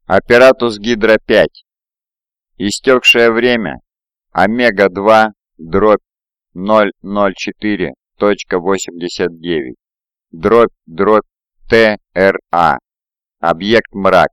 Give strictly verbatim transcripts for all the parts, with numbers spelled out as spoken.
Аппаратус Гидра пять. Истекшее время Омега два дробь ноль ноль четыре точка восемьдесят девять дробь дробь Т Р А. Объект мрак.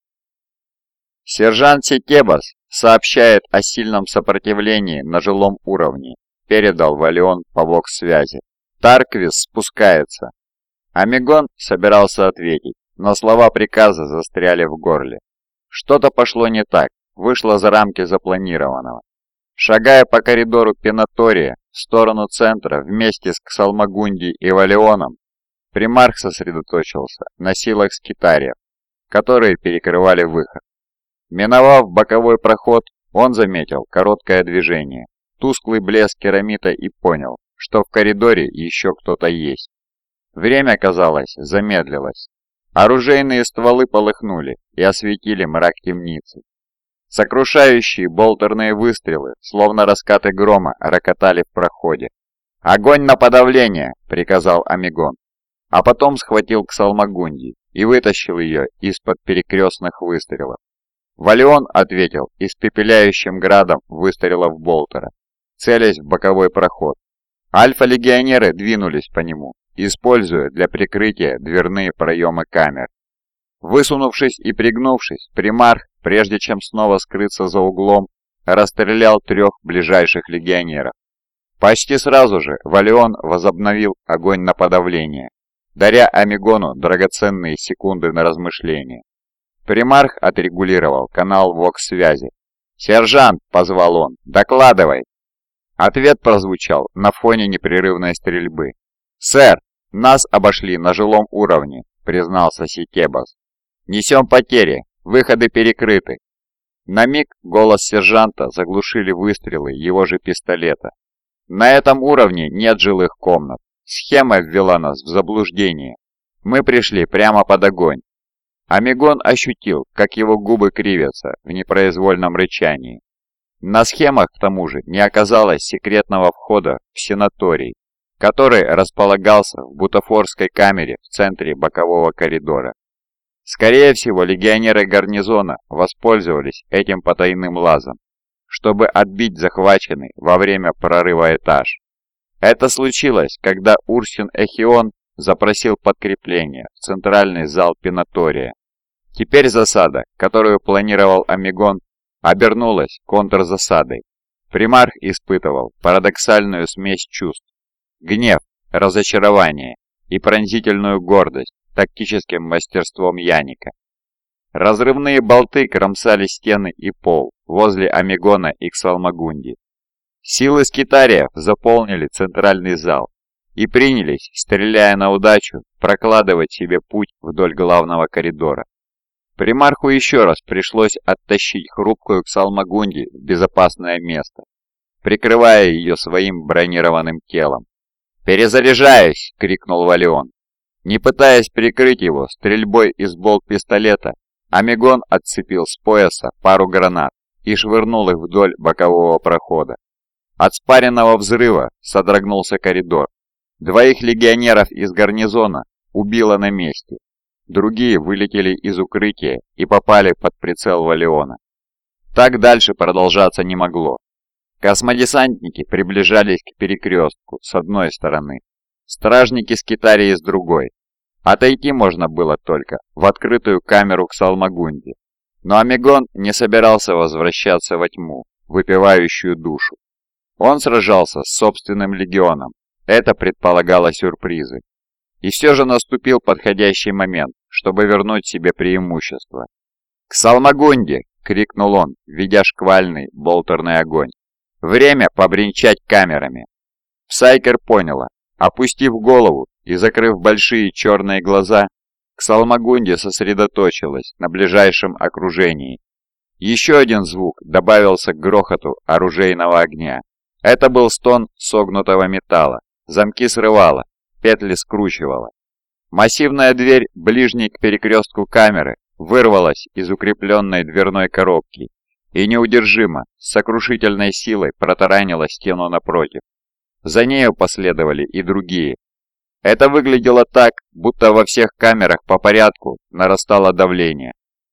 Сержант Сетебас сообщает о сильном сопротивлении на жилом уровне, передал Валион по вокс-связи. Тарквис спускается. Амигон собирался ответить, но слова приказа застряли в горле. Что-то пошло не так, вышло за рамки запланированного. Шагая по коридору Пенатория в сторону центра вместе с Ксалмагунди и Валионом, примарх сосредоточился на силах скитариев, которые перекрывали выход. Миновав боковой проход, он заметил короткое движение, тусклый блеск керамита и понял, что в коридоре еще кто-то есть. Время, казалось, замедлилось. Оружейные стволы полыхнули и осветили мрак темницы. Сокрушающие болтерные выстрелы, словно раскаты грома, рокотали в проходе. «Огонь на подавление!» — приказал Амигон, а потом схватил Ксалмагунди и вытащил ее из-под перекрестных выстрелов. Валион ответил испепеляющим градом выстрелов болтера, целясь в боковой проход. Альфа-легионеры двинулись по нему, используя для прикрытия дверные проемы камер. Высунувшись и пригнувшись, примарх, прежде чем снова скрыться за углом, расстрелял трех ближайших легионеров. Почти сразу же Валион возобновил огонь на подавление, даря Амигону драгоценные секунды на размышление. Примарх отрегулировал канал вокс-связи. «Сержант!» — позвал он. «Докладывай!» Ответ прозвучал на фоне непрерывной стрельбы. «Сэр, нас обошли на жилом уровне», — признался Сетебас. «Несем потери, выходы перекрыты». На миг голос сержанта заглушили выстрелы его же пистолета. «На этом уровне нет жилых комнат. Схема ввела нас в заблуждение. Мы пришли прямо под огонь». Амигон ощутил, как его губы кривятся в непроизвольном рычании. На схемах, к тому же, не оказалось секретного входа в сенаторий, который располагался в бутафорской камере в центре бокового коридора. Скорее всего, легионеры гарнизона воспользовались этим потайным лазом, чтобы отбить захваченный во время прорыва этаж. Это случилось, когда Урсин Эхион запросил подкрепление в центральный зал Пенатория. Теперь засада, которую планировал Амигон, обернулась контрзасадой. Примарх испытывал парадоксальную смесь чувств: гнев, разочарование и пронзительную гордость тактическим мастерством Яника. Разрывные болты кромсали стены и пол возле Амигона и Ксалмагунди. Силы скитариев заполнили центральный зал и принялись, стреляя на удачу, прокладывать себе путь вдоль главного коридора. Примарху еще раз пришлось оттащить хрупкую Ксалмагунди в безопасное место, прикрывая ее своим бронированным телом. «Перезаряжаюсь!» — крикнул Валион. Не пытаясь прикрыть его стрельбой из болт-пистолета, Амигон отцепил с пояса пару гранат и швырнул их вдоль бокового прохода. От спаренного взрыва содрогнулся коридор. Двоих легионеров из гарнизона убило на месте. Другие вылетели из укрытия и попали под прицел Валиона. Так дальше продолжаться не могло. Космодесантники приближались к перекрестку с одной стороны, стражники скитарии с другой. Отойти можно было только в открытую камеру Ксалмагунди. Но Амигон не собирался возвращаться во тьму, выпивающую душу. Он сражался с собственным легионом. Это предполагало сюрпризы. И все же наступил подходящий момент, чтобы вернуть себе преимущество. «Ксалмагунди!» — крикнул он, ведя шквальный болтерный огонь. «Время побренчать камерами!» Псайкер поняла. Опустив голову и закрыв большие черные глаза, Ксалмагунди сосредоточилась на ближайшем окружении. Еще один звук добавился к грохоту оружейного огня. Это был стон согнутого металла. Замки срывало, петли скручивало. Массивная дверь, ближней к перекрестку камеры, вырвалась из укрепленной дверной коробки и неудержимо, с сокрушительной силой протаранила стену напротив. За нею последовали и другие. Это выглядело так, будто во всех камерах по порядку нарастало давление.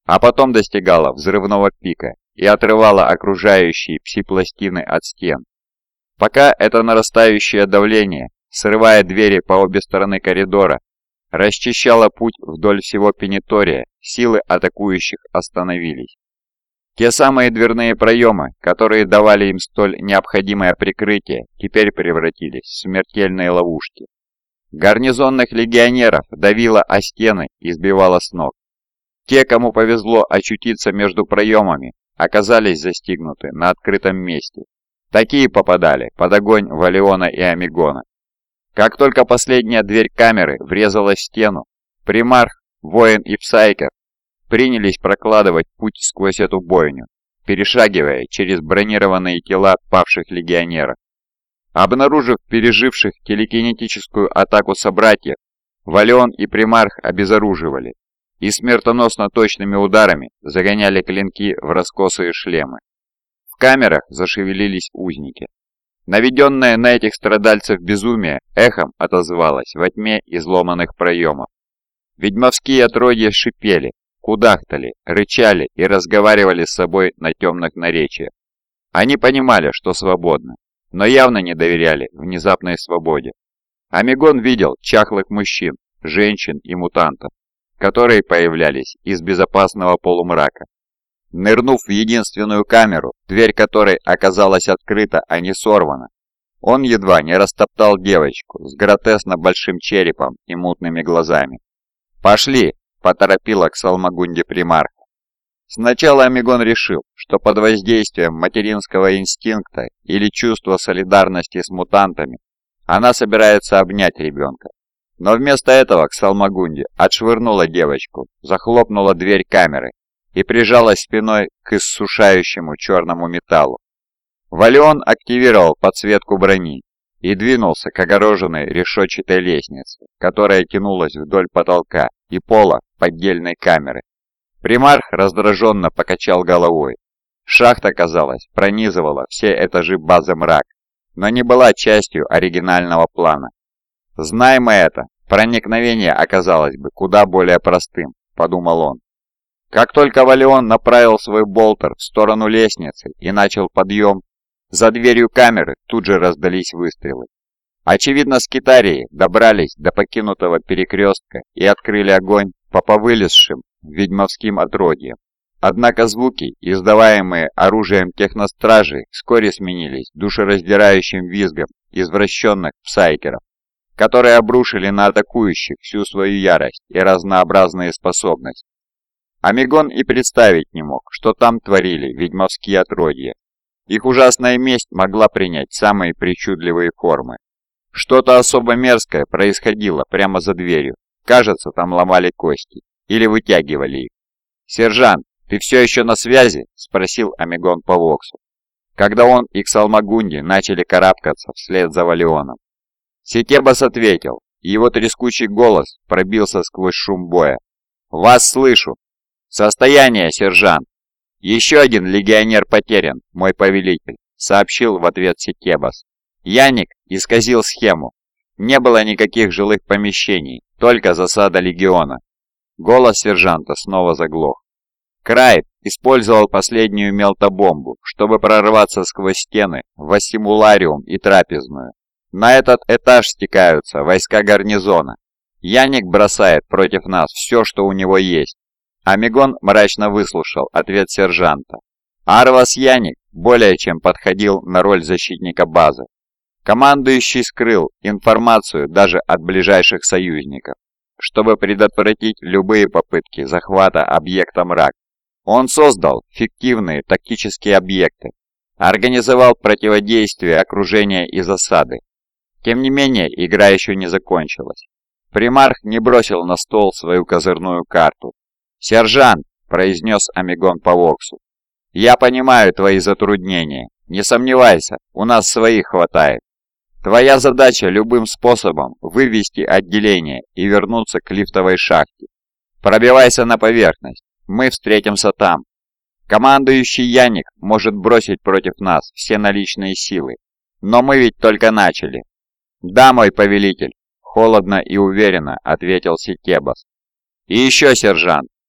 а потом достигала взрывного пика и отрывала окружающие пси-пластины от стен. Пока это нарастающее давление, срывая двери по обе стороны коридора, расчищало путь вдоль всего пенитория, силы атакующих остановились. Те самые дверные проемы, которые давали им столь необходимое прикрытие, теперь превратились в смертельные ловушки. Гарнизонных легионеров давило о стены и сбивало с ног. Те, кому повезло очутиться между проемами, оказались застигнуты на открытом месте. Такие попадали под огонь Валиона и Амигона. Как только последняя дверь камеры врезалась в стену, примарх, воин и псайкер принялись прокладывать путь сквозь эту бойню, перешагивая через бронированные тела павших легионеров. Обнаружив переживших телекинетическую атаку собратьев, Валион и примарх обезоруживали и смертоносно точными ударами загоняли клинки в раскосые шлемы. В камерах зашевелились узники. Наведенное на этих страдальцев безумие эхом отозвалось во тьме изломанных проемов. Ведьмовские отродья шипели, кудахтали, рычали и разговаривали с собой на темных наречиях. Они понимали, что свободны, но явно не доверяли внезапной свободе. Амигон видел чахлых мужчин, женщин и мутантов, которые появлялись из безопасного полумрака. Нырнув в единственную камеру, дверь которой оказалась открыта, а не сорвана, он едва не растоптал девочку с гротескно большим черепом и мутными глазами. «Пошли!» – поторопила к Салмагунде примарха. Сначала Амигон решил, что под воздействием материнского инстинкта или чувства солидарности с мутантами она собирается обнять ребенка. Но вместо этого к Салмагунде отшвырнула девочку, захлопнула дверь камеры и прижалась спиной к иссушающему черному металлу. Валион активировал подсветку брони и двинулся к огороженной решетчатой лестнице, которая тянулась вдоль потолка и пола поддельной камеры. Примарх раздраженно покачал головой. Шахта, казалось, пронизывала все этажи базы мрак, но не была частью оригинального плана. «Зная мы это, проникновение оказалось бы куда более простым», — подумал он. Как только Валион направил свой болтер в сторону лестницы и начал подъем, за дверью камеры тут же раздались выстрелы. Очевидно, скитарии добрались до покинутого перекрестка и открыли огонь по повылезшим ведьмовским отродьям. Однако звуки, издаваемые оружием техностражей, вскоре сменились душераздирающим визгом извращенных псайкеров, которые обрушили на атакующих всю свою ярость и разнообразные способности. Амигон и представить не мог, что там творили ведьмовские отродья. Их ужасная месть могла принять самые причудливые формы. Что-то особо мерзкое происходило прямо за дверью. Кажется, там ломали кости или вытягивали их. «Сержант, ты все еще на связи?» – спросил Амигон по Воксу, когда он и Ксалмагунди начали карабкаться вслед за Валионом. Сетебас ответил, и его трескучий голос пробился сквозь шум боя. «Вас слышу!» «Состояние, сержант!» «Еще один легионер потерян, мой повелитель», — сообщил в ответ Сетебас. Яник исказил схему. Не было никаких жилых помещений, только засада легиона. Голос сержанта снова заглох. Крайт использовал последнюю мелтобомбу, чтобы прорваться сквозь стены в Ассимулариум и Трапезную. На этот этаж стекаются войска гарнизона. Яник бросает против нас все, что у него есть. Амигон мрачно выслушал ответ сержанта. Арвас Яник более чем подходил на роль защитника базы. Командующий скрыл информацию даже от ближайших союзников, чтобы предотвратить любые попытки захвата объекта мрак. Он создал фиктивные тактические объекты, организовал противодействие окружения и засады. Тем не менее, игра еще не закончилась. Примарх не бросил на стол свою козырную карту. «Сержант», — произнес Амигон по Воксу, — «я понимаю твои затруднения. Не сомневайся, у нас своих хватает. Твоя задача любым способом вывести отделение и вернуться к лифтовой шахте. Пробивайся на поверхность, мы встретимся там. Командующий Яник может бросить против нас все наличные силы, но мы ведь только начали». «Да, мой повелитель», — холодно и уверенно ответил Сетебас. «И еще, сержант,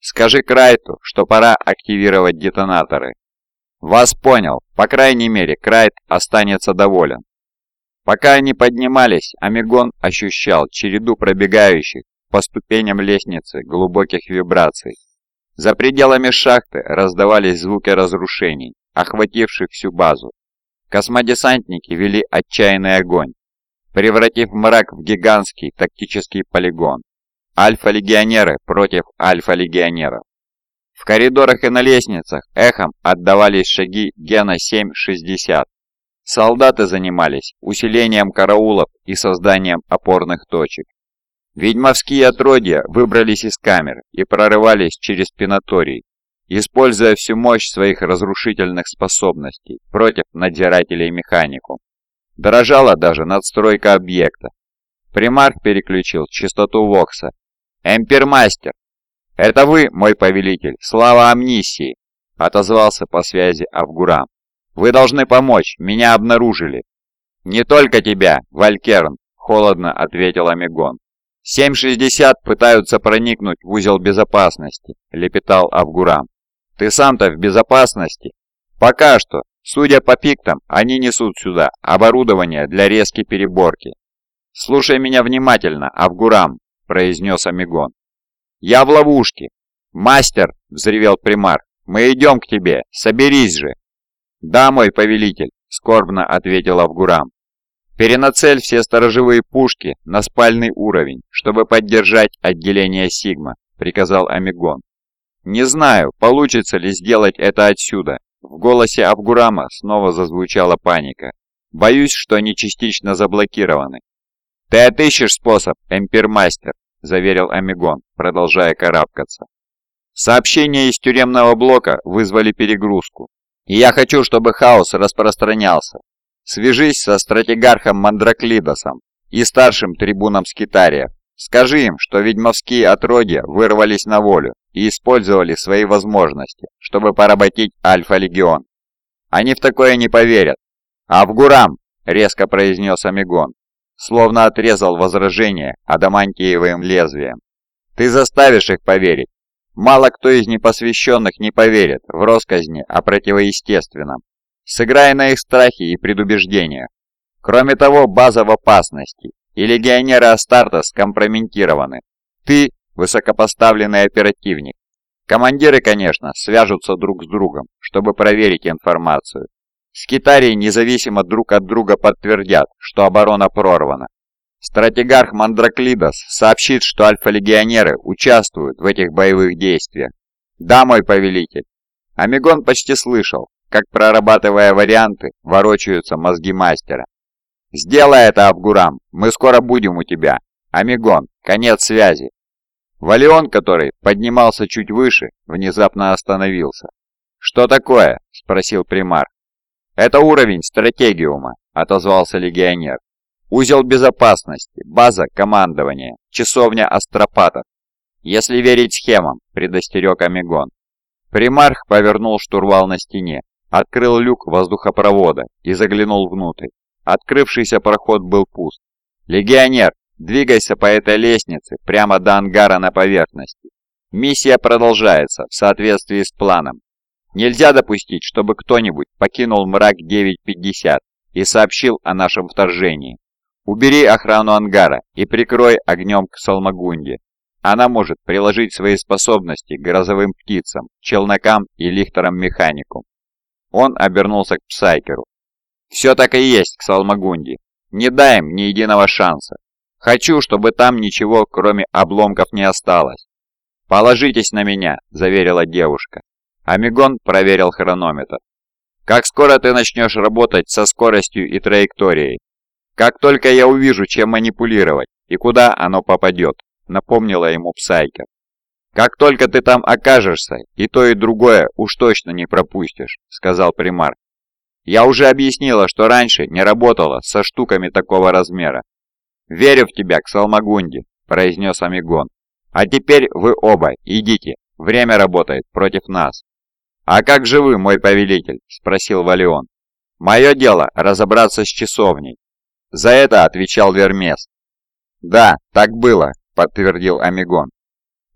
Скажи Крайту, что пора активировать детонаторы». «Вас понял. По крайней мере, Крайт останется доволен». Пока они поднимались, Амигон ощущал череду пробегающих по ступеням лестницы глубоких вибраций. За пределами шахты раздавались звуки разрушений, охвативших всю базу. Космодесантники вели отчаянный огонь, превратив мрак в гигантский тактический полигон. Альфа-легионеры против альфа-легионеров. В коридорах и на лестницах эхом отдавались шаги Гена семь шестьдесят. Солдаты занимались усилением караулов и созданием опорных точек. Ведьмовские отродья выбрались из камер и прорывались через пенаторий, используя всю мощь своих разрушительных способностей против надзирателей механикум. Дрожала даже надстройка объекта. Примарх переключил частоту Вокса. «Эмпермастер! Это вы, мой повелитель, слава Амнисии!» — отозвался по связи Авгурам. «Вы должны помочь, меня обнаружили». «Не только тебя, Валькерн», — холодно ответил Амигон. «семь шестьдесят пытаются проникнуть в узел безопасности», — лепетал Авгурам. «Ты сам-то в безопасности?» «Пока что. Судя по пиктам, они несут сюда оборудование для резкой переборки». «Слушай меня внимательно, Авгурам», — произнес Амигон. «Я в ловушке». «Мастер», — взревел Примарх, — «мы идем к тебе, соберись же». «Да, мой повелитель», — скорбно ответил Авгурам. «Перенацель все сторожевые пушки на спальный уровень, чтобы поддержать отделение Сигма», — приказал Амигон. «Не знаю, получится ли сделать это отсюда». В голосе Авгурама снова зазвучала паника. «Боюсь, что они частично заблокированы». «Ты отыщешь способ, Эмпермастер», — заверил Амигон, продолжая карабкаться. «Сообщения из тюремного блока вызвали перегрузку, и я хочу, чтобы хаос распространялся. Свяжись со стратегархом Мандраклидосом и старшим трибуном Скитариев. Скажи им, что ведьмовские отродья вырвались на волю и использовали свои возможности, чтобы поработить Альфа-легион. Они в такое не поверят». «Авгурам!» — резко произнес Амигон, словно отрезал возражение адамантиевым лезвием. «Ты заставишь их поверить. Мало кто из непосвященных не поверит в россказни о противоестественном. Сыграй на их страхе и предубеждениях. Кроме того, база в опасности, и легионеры Астарта скомпрометированы. Ты – высокопоставленный оперативник. Командиры, конечно, свяжутся друг с другом, чтобы проверить информацию. Скитарии независимо друг от друга подтвердят, что оборона прорвана. Стратегарх Мандраклидос сообщит, что альфа-легионеры участвуют в этих боевых действиях. Да, мой повелитель». Амигон почти слышал, как, прорабатывая варианты, ворочаются мозги мастера. «Сделай это, Авгурам, мы скоро будем у тебя. Амигон, конец связи». Валион, который поднимался чуть выше, внезапно остановился. «Что такое?» – спросил Примарх. «Это уровень стратегиума», – отозвался легионер. «Узел безопасности, база командования, часовня астропатов. Если верить схемам», – предостерег Амигон. Примарх повернул штурвал на стене, открыл люк воздухопровода и заглянул внутрь. Открывшийся проход был пуст. «Легионер, двигайся по этой лестнице прямо до ангара на поверхности. Миссия продолжается в соответствии с планом. Нельзя допустить, чтобы кто-нибудь покинул мрак девять пятьдесят и сообщил о нашем вторжении. Убери охрану ангара и прикрой огнем к Салмагунде. Она может приложить свои способности к грозовым птицам, челнокам и лихтерам-механику». Он обернулся к Псайкеру. «Все так и есть, к Салмагунде. Не дай им ни единого шанса. Хочу, чтобы там ничего, кроме обломков, не осталось». «Положитесь на меня», — заверила девушка. Амигон проверил хронометр. «Как скоро ты начнешь работать со скоростью и траекторией?» «Как только я увижу, чем манипулировать и куда оно попадет», — напомнила ему Псайкер. «Как только ты там окажешься, и то, и другое уж точно не пропустишь», — сказал Примарх. «Я уже объяснила, что раньше не работала со штуками такого размера». «Верю в тебя, к Салмагунде», — произнес Амигон. «А теперь вы оба идите, время работает против нас». «А как же вы, мой повелитель?» — спросил Валион. «Мое дело разобраться с часовней». За это отвечал Вермес. «Да, так было», — подтвердил Амигон.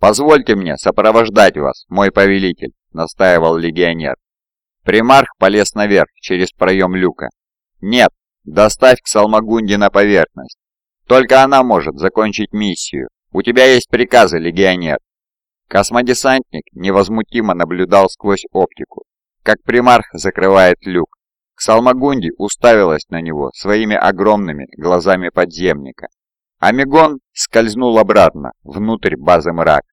«Позвольте мне сопровождать вас, мой повелитель», — настаивал легионер. Примарх полез наверх через проем люка. «Нет, доставь к Салмагунде на поверхность. Только она может закончить миссию. У тебя есть приказы, легионер». Космодесантник невозмутимо наблюдал сквозь оптику, как примарх закрывает люк. Ксалмагунди уставилась на него своими огромными глазами подземника. Амигон скользнул обратно, внутрь базы мрак.